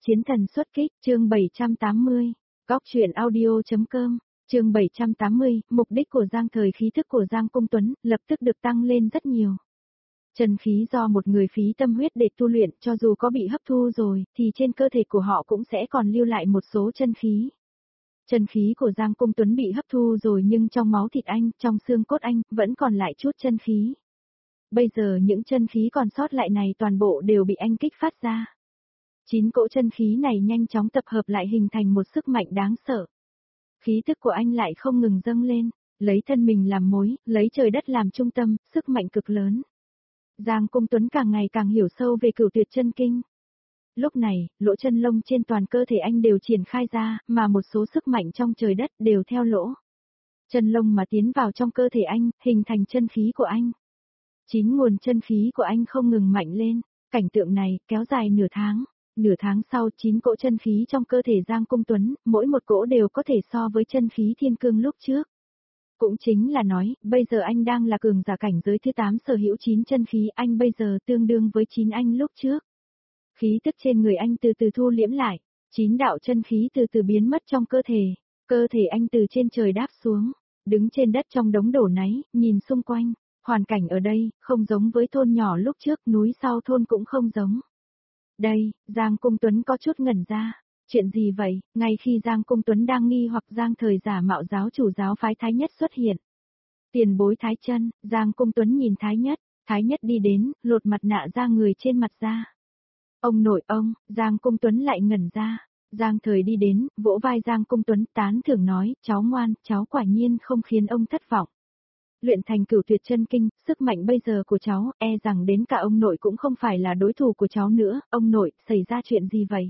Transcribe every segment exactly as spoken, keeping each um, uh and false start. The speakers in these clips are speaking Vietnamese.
Chiến thần xuất kích, chương bảy trăm tám mươi, góc truyện audio.com, chương bảy trăm tám mươi, mục đích của Giang Thời khí thức của Giang Cung Tuấn, lập tức được tăng lên rất nhiều. Chân khí do một người phí tâm huyết để tu luyện, cho dù có bị hấp thu rồi, thì trên cơ thể của họ cũng sẽ còn lưu lại một số chân khí. Chân khí của Giang Cung Tuấn bị hấp thu rồi nhưng trong máu thịt anh, trong xương cốt anh, vẫn còn lại chút chân khí. Bây giờ những chân khí còn sót lại này toàn bộ đều bị anh kích phát ra. Chín cỗ chân khí này nhanh chóng tập hợp lại hình thành một sức mạnh đáng sợ. Khí tức của anh lại không ngừng dâng lên, lấy thân mình làm mối, lấy trời đất làm trung tâm, sức mạnh cực lớn. Giang Cung Tuấn càng ngày càng hiểu sâu về Cửu Tuyệt Chân Kinh. Lúc này, lỗ chân lông trên toàn cơ thể anh đều triển khai ra, mà một số sức mạnh trong trời đất đều theo lỗ chân lông mà tiến vào trong cơ thể anh, hình thành chân khí của anh. Chín nguồn chân khí của anh không ngừng mạnh lên, cảnh tượng này kéo dài nửa tháng. Nửa tháng sau, chín cỗ chân khí trong cơ thể Giang Cung Tuấn, mỗi một cỗ đều có thể so với chân khí thiên cương lúc trước. Cũng chính là nói, bây giờ anh đang là cường giả cảnh giới thứ tám sở hữu chín chân khí, anh bây giờ tương đương với chín anh lúc trước. Khí tức trên người anh từ từ thu liễm lại, chín đạo chân khí từ từ biến mất trong cơ thể, cơ thể anh từ trên trời đáp xuống, đứng trên đất trong đống đổ náy, nhìn xung quanh, hoàn cảnh ở đây, không giống với thôn nhỏ lúc trước, núi sau thôn cũng không giống. Đây, Giang Cung Tuấn có chút ngẩn ra. Chuyện gì vậy? Ngay khi Giang Cung Tuấn đang nghi hoặc Giang Thời giả mạo giáo chủ giáo phái Thái Nhất xuất hiện. Tiền bối Thái Chân, Giang Cung Tuấn nhìn Thái Nhất, Thái Nhất đi đến, lột mặt nạ ra người trên mặt ra. Ông nội ông, Giang Cung Tuấn lại ngẩn ra. Giang Thời đi đến, vỗ vai Giang Cung Tuấn tán thưởng nói, cháu ngoan, cháu quả nhiên không khiến ông thất vọng. Luyện thành Cửu Tuyệt Chân Kinh, sức mạnh bây giờ của cháu, e rằng đến cả ông nội cũng không phải là đối thủ của cháu nữa. Ông nội, xảy ra chuyện gì vậy?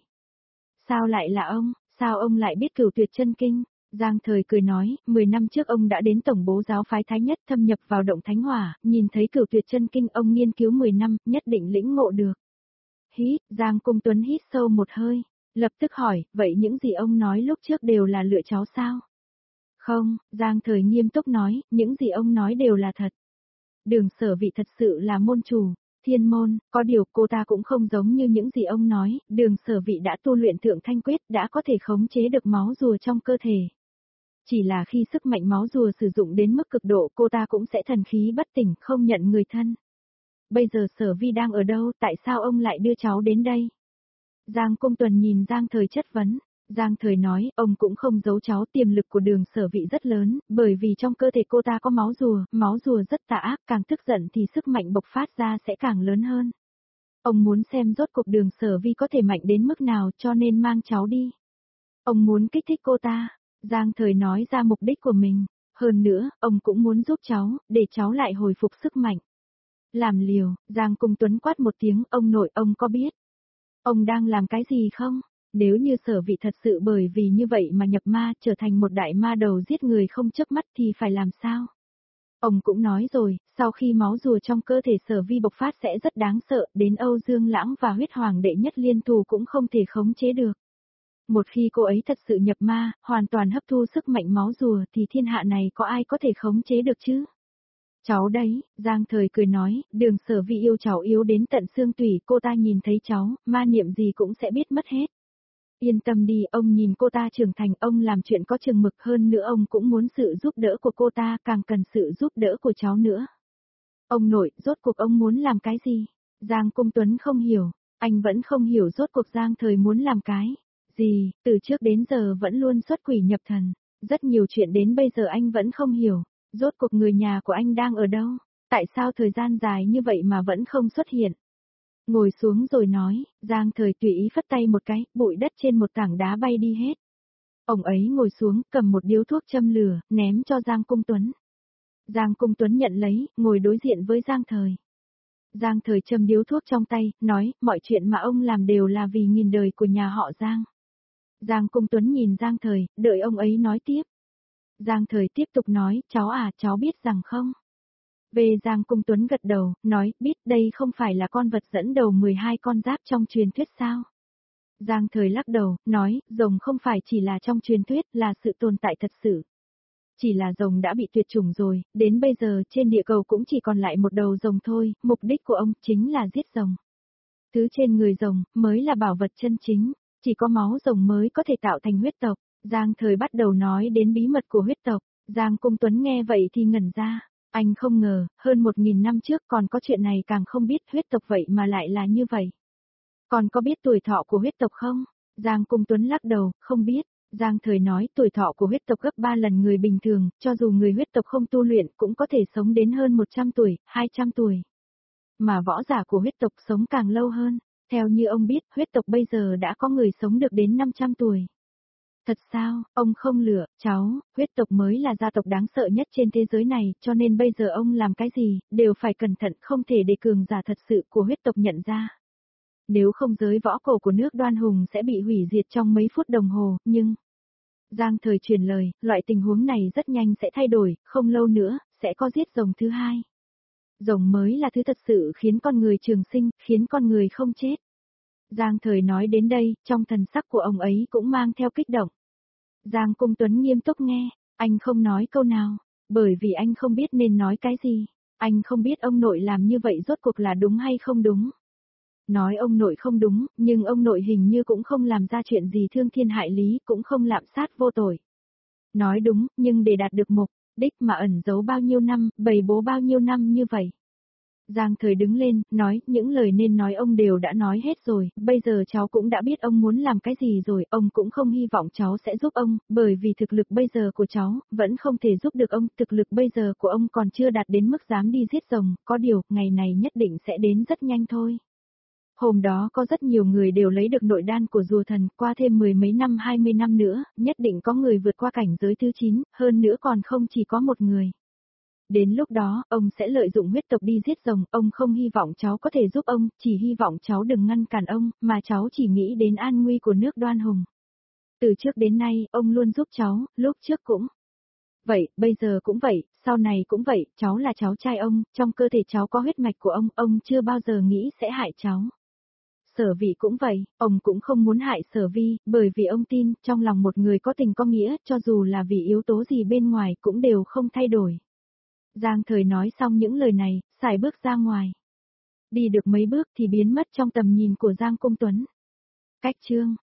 Sao lại là ông, sao ông lại biết Cửu Tuyệt Chân Kinh? Giang Thời cười nói, mười năm trước ông đã đến tổng bố giáo phái Thái Nhất, thâm nhập vào động Thánh Hỏa, nhìn thấy Cửu Tuyệt Chân Kinh, ông nghiên cứu mười năm, nhất định lĩnh ngộ được. Hít, Giang Cung Tuấn hít sâu một hơi, lập tức hỏi, vậy những gì ông nói lúc trước đều là lựa cháu sao? Không, Giang Thời nghiêm túc nói, những gì ông nói đều là thật. Đường Sở Vị thật sự là môn chủ, thiên môn, có điều cô ta cũng không giống như những gì ông nói, Đường Sở Vị đã tu luyện Thượng Thanh Quyết, đã có thể khống chế được máu rùa trong cơ thể. Chỉ là khi sức mạnh máu rùa sử dụng đến mức cực độ, cô ta cũng sẽ thần khí bất tỉnh, không nhận người thân. Bây giờ Sở Vi đang ở đâu, tại sao ông lại đưa cháu đến đây? Giang Cung Tuấn nhìn Giang Thời chất vấn. Giang Thời nói, ông cũng không giấu cháu, tiềm lực của Đường Sở Vị rất lớn, bởi vì trong cơ thể cô ta có máu rùa, máu rùa rất tà ác, càng tức giận thì sức mạnh bộc phát ra sẽ càng lớn hơn. Ông muốn xem rốt cuộc Đường Sở Vi có thể mạnh đến mức nào, cho nên mang cháu đi. Ông muốn kích thích cô ta. Giang Thời nói ra mục đích của mình. Hơn nữa, ông cũng muốn giúp cháu, để cháu lại hồi phục sức mạnh. Làm liều, Giang Cung Tuấn quát một tiếng, ông nội, ông có biết ông đang làm cái gì không? Nếu như Sở Vị thật sự bởi vì như vậy mà nhập ma, trở thành một đại ma đầu giết người không chớp mắt thì phải làm sao? Ông cũng nói rồi, sau khi máu rùa trong cơ thể Sở Vi bộc phát sẽ rất đáng sợ, đến Âu Dương Lãng và Huyết Hoàng đệ nhất liên thủ cũng không thể khống chế được. Một khi cô ấy thật sự nhập ma, hoàn toàn hấp thu sức mạnh máu rùa thì thiên hạ này có ai có thể khống chế được chứ? Cháu đấy, Giang Thời cười nói, Đường Sở Vi yêu cháu yếu đến tận xương tủy, cô ta nhìn thấy cháu, ma niệm gì cũng sẽ biết mất hết. Yên tâm đi, ông nhìn cô ta trưởng thành, ông làm chuyện có chừng mực, hơn nữa ông cũng muốn sự giúp đỡ của cô ta, càng cần sự giúp đỡ của cháu nữa. Ông nội, rốt cuộc ông muốn làm cái gì? Giang Cung Tuấn không hiểu, anh vẫn không hiểu rốt cuộc Giang Thời muốn làm cái gì, từ trước đến giờ vẫn luôn xuất quỷ nhập thần, rất nhiều chuyện đến bây giờ anh vẫn không hiểu, rốt cuộc người nhà của anh đang ở đâu, tại sao thời gian dài như vậy mà vẫn không xuất hiện. Ngồi xuống rồi nói, Giang Thời tùy ý phất tay một cái, bụi đất trên một tảng đá bay đi hết. Ông ấy ngồi xuống, cầm một điếu thuốc châm lửa, ném cho Giang Cung Tuấn. Giang Cung Tuấn nhận lấy, ngồi đối diện với Giang Thời. Giang Thời châm điếu thuốc trong tay, nói, mọi chuyện mà ông làm đều là vì nghìn đời của nhà họ Giang. Giang Cung Tuấn nhìn Giang Thời, đợi ông ấy nói tiếp. Giang Thời tiếp tục nói, cháu à, cháu biết rằng không? Về Giang Cung Tuấn gật đầu, nói, biết đây không phải là con vật dẫn đầu mười hai con giáp trong truyền thuyết sao? Giang Thời lắc đầu, nói, rồng không phải chỉ là trong truyền thuyết, là sự tồn tại thật sự. Chỉ là rồng đã bị tuyệt chủng rồi, đến bây giờ trên địa cầu cũng chỉ còn lại một đầu rồng thôi, mục đích của ông chính là giết rồng. Thứ trên người rồng, mới là bảo vật chân chính. Chỉ có máu rồng mới có thể tạo thành huyết tộc. Giang Thời bắt đầu nói đến bí mật của huyết tộc. Giang Cung Tuấn nghe vậy thì ngẩn ra. Anh không ngờ, hơn một nghìn năm trước còn có chuyện này, càng không biết huyết tộc vậy mà lại là như vậy. Còn có biết tuổi thọ của huyết tộc không? Giang Cung Tuấn lắc đầu, không biết. Giang Thời nói tuổi thọ của huyết tộc gấp ba lần người bình thường, cho dù người huyết tộc không tu luyện cũng có thể sống đến hơn một trăm tuổi, hai trăm tuổi. Mà võ giả của huyết tộc sống càng lâu hơn. Theo như ông biết, huyết tộc bây giờ đã có người sống được đến năm trăm tuổi. Thật sao, ông không lừa, cháu, huyết tộc mới là gia tộc đáng sợ nhất trên thế giới này, cho nên bây giờ ông làm cái gì, đều phải cẩn thận, không thể để cường giả thật sự của huyết tộc nhận ra. Nếu không giới võ cổ của nước Đoan Hùng sẽ bị hủy diệt trong mấy phút đồng hồ, nhưng... Giang Thời truyền lời, loại tình huống này rất nhanh sẽ thay đổi, không lâu nữa, sẽ có giết rồng thứ hai. Rồng mới là thứ thật sự khiến con người trường sinh, khiến con người không chết. Giang Thời nói đến đây, trong thần sắc của ông ấy cũng mang theo kích động. Giang Cung Tuấn nghiêm túc nghe, anh không nói câu nào, bởi vì anh không biết nên nói cái gì. Anh không biết ông nội làm như vậy rốt cuộc là đúng hay không đúng. Nói ông nội không đúng, nhưng ông nội hình như cũng không làm ra chuyện gì thương thiên hại lý, cũng không lạm sát vô tội. Nói đúng, nhưng để đạt được mục đích mà ẩn giấu bao nhiêu năm, bày bố bao nhiêu năm như vậy. Giang Thời đứng lên, nói, những lời nên nói ông đều đã nói hết rồi, bây giờ cháu cũng đã biết ông muốn làm cái gì rồi, ông cũng không hy vọng cháu sẽ giúp ông, bởi vì thực lực bây giờ của cháu, vẫn không thể giúp được ông, thực lực bây giờ của ông còn chưa đạt đến mức dám đi giết rồng, có điều, ngày này nhất định sẽ đến rất nhanh thôi. Hôm đó có rất nhiều người đều lấy được nội đan của rùa thần, qua thêm mười mấy năm hai mươi năm nữa, nhất định có người vượt qua cảnh giới thứ chín, hơn nữa còn không chỉ có một người. Đến lúc đó, ông sẽ lợi dụng huyết tộc đi giết rồng, ông không hy vọng cháu có thể giúp ông, chỉ hy vọng cháu đừng ngăn cản ông, mà cháu chỉ nghĩ đến an nguy của nước Đoan Hùng. Từ trước đến nay, ông luôn giúp cháu, lúc trước cũng vậy, bây giờ cũng vậy, sau này cũng vậy, cháu là cháu trai ông, trong cơ thể cháu có huyết mạch của ông, ông chưa bao giờ nghĩ sẽ hại cháu. Sở Vi cũng vậy, ông cũng không muốn hại Sở Vi, bởi vì ông tin, trong lòng một người có tình có nghĩa, cho dù là vì yếu tố gì bên ngoài cũng đều không thay đổi. Giang Thời nói xong những lời này, xài bước ra ngoài. Đi được mấy bước thì biến mất trong tầm nhìn của Giang Cung Tuấn. Cách chương